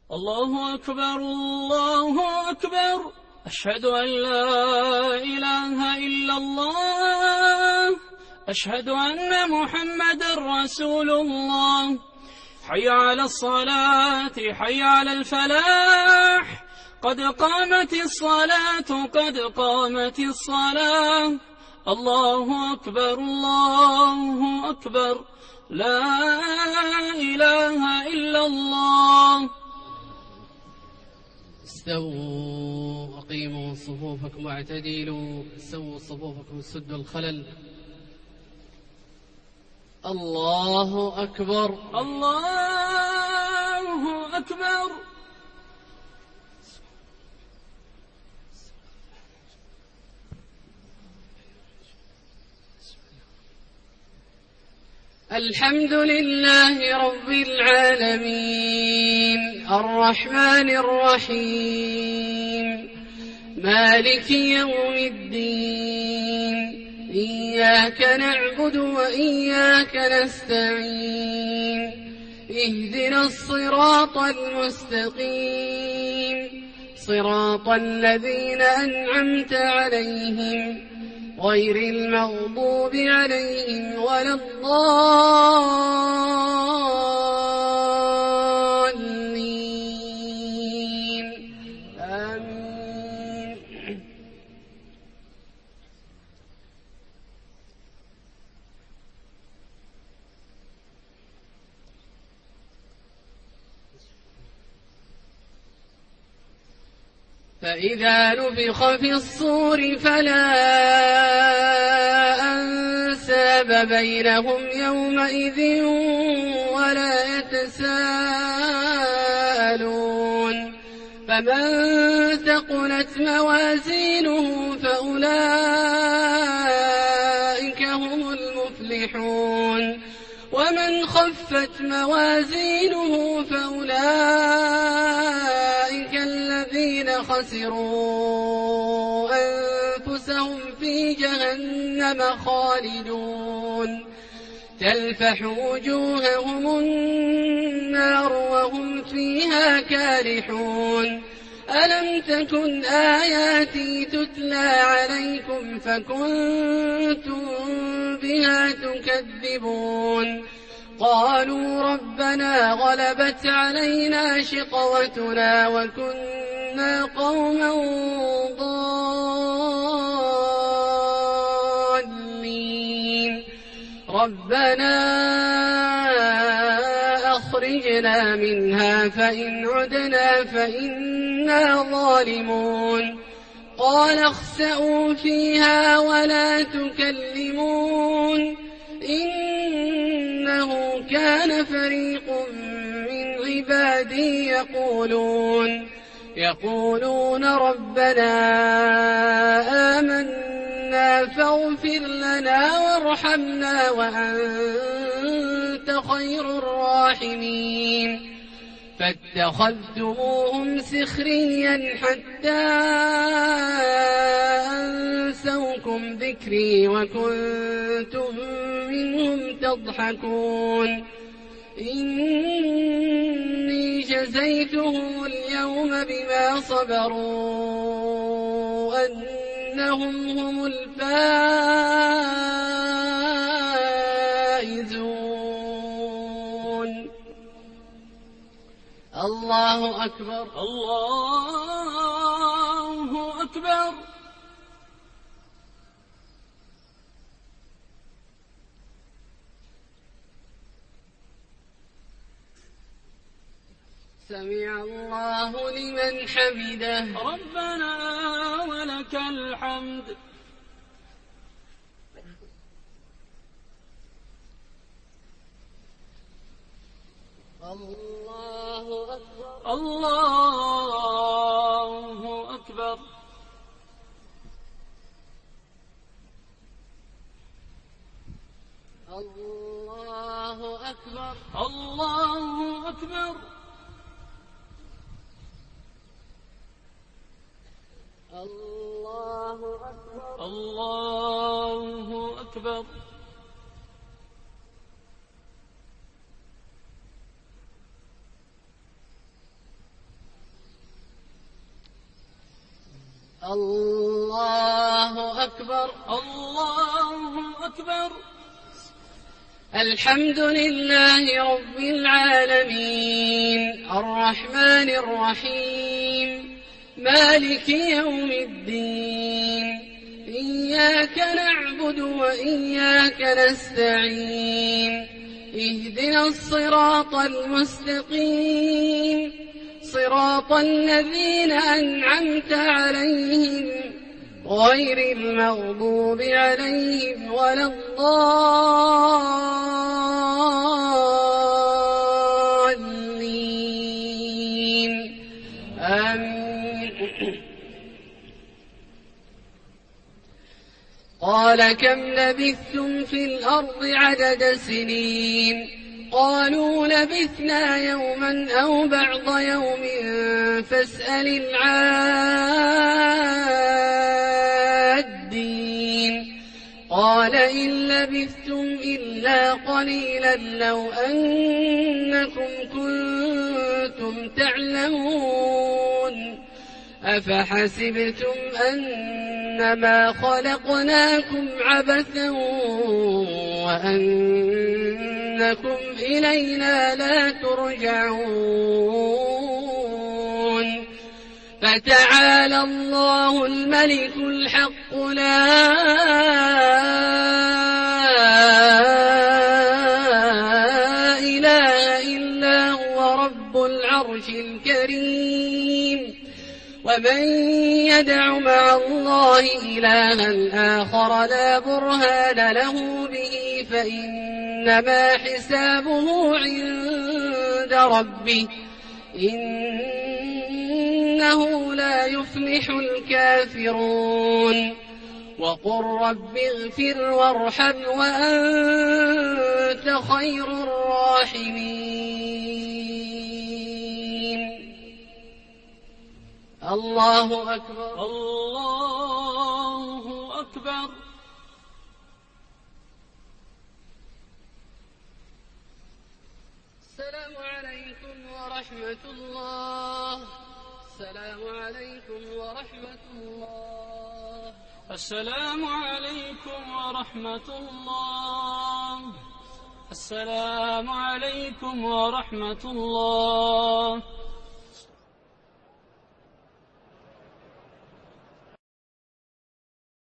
الله أكبر الله أكبر. أشهد أن لا إله إلا الله. أشهد أن محمدا رسول الله. حي على الصلاة حي على الفلاح. قد قامت الصلاة قد قامت الصلاة. الله أكبر الله أكبر. لا إله إلا الله. استووا أقيموا صفوفكم واعتدلوا. سووا صفوفكم سدوا الخلل. الله أكبر الله أكبر. الحمد لله رب العالمين الرحمن الرحيم مالك يوم الدين. إياك نعبد وإياك نستعين. اهدنا الصراط المستقيم صراط الذين أنعمت عليهم غير المغضوب عليهم ولا الضالين. آمين. فإذا نفخ في الصور فلا أنساب بينهم يومئذ ولا يتساءلون. فمن ثقلت موازينه فأولئك هم المفلحون. ومن خفت موازينه فأولئك الذين خسروا أنفسهم في جهنم خالدون. تلفح وجوههم النار وهم فيها كالحون. ألم تكن آياتي تتلى عليكم فكنتم بها تكذبون. قالوا ربنا غلبت علينا شقوتنا وكنا قوما ضالين. ربنا أخرجنا منها فإن عدنا فإنا ظالمون. قال اخسئوا فيها ولا تكلمون. إنه كان فريق من عبادي يقولون ربنا آمنا فاغفر لنا وارحمنا وأنت خير الراحمين. فاتخذتموهم سخريا حتى أنسوكم ذكري وكنتم منهم تضحكون. إني جزيتهم اليوم بما صبروا أنهم هم الفائزون. الله أكبر الله أكبر. سمع الله لمن حمده. ربنا ولك الحمد. الله أكبر الله أكبر. الله أكبر الله أكبر. الله أكبر الله أكبر. الله أكبر. الله أكبر. الحمد لله رب العالمين الرحمن الرحيم مالك يوم الدين إياك نعبد وإياك نستعين اهدنا الصراط المستقيم صراط الذين أنعمت عليهم غير المغضوب عليهم ولا الضالين آمين. قال كم لبثتم في الأرض عدد سنين قالوا لبثنا يوما أو بعض يوم فاسأل العادين قال إن لبثتم إلا قليلا لو أنكم كنتم تعلمون أفحسبتم أنما خلقناكم عبثا وأنكم إلينا لا ترجعون فتعالى الله الملك الحق لا إله إلا هو رب العرش الكريم ومن يدع مع الله إلها آخر لا برهان له به فإنما حسابه عند ربه إنه لا يفلح الكافرون وقل رب اغفر وارحم وأنت خير الراحمين. الله أكبر. الله أكبر. السلام عليكم ورحمة الله. السلام عليكم ورحمة الله. السلام عليكم ورحمة الله. السلام عليكم ورحمة الله.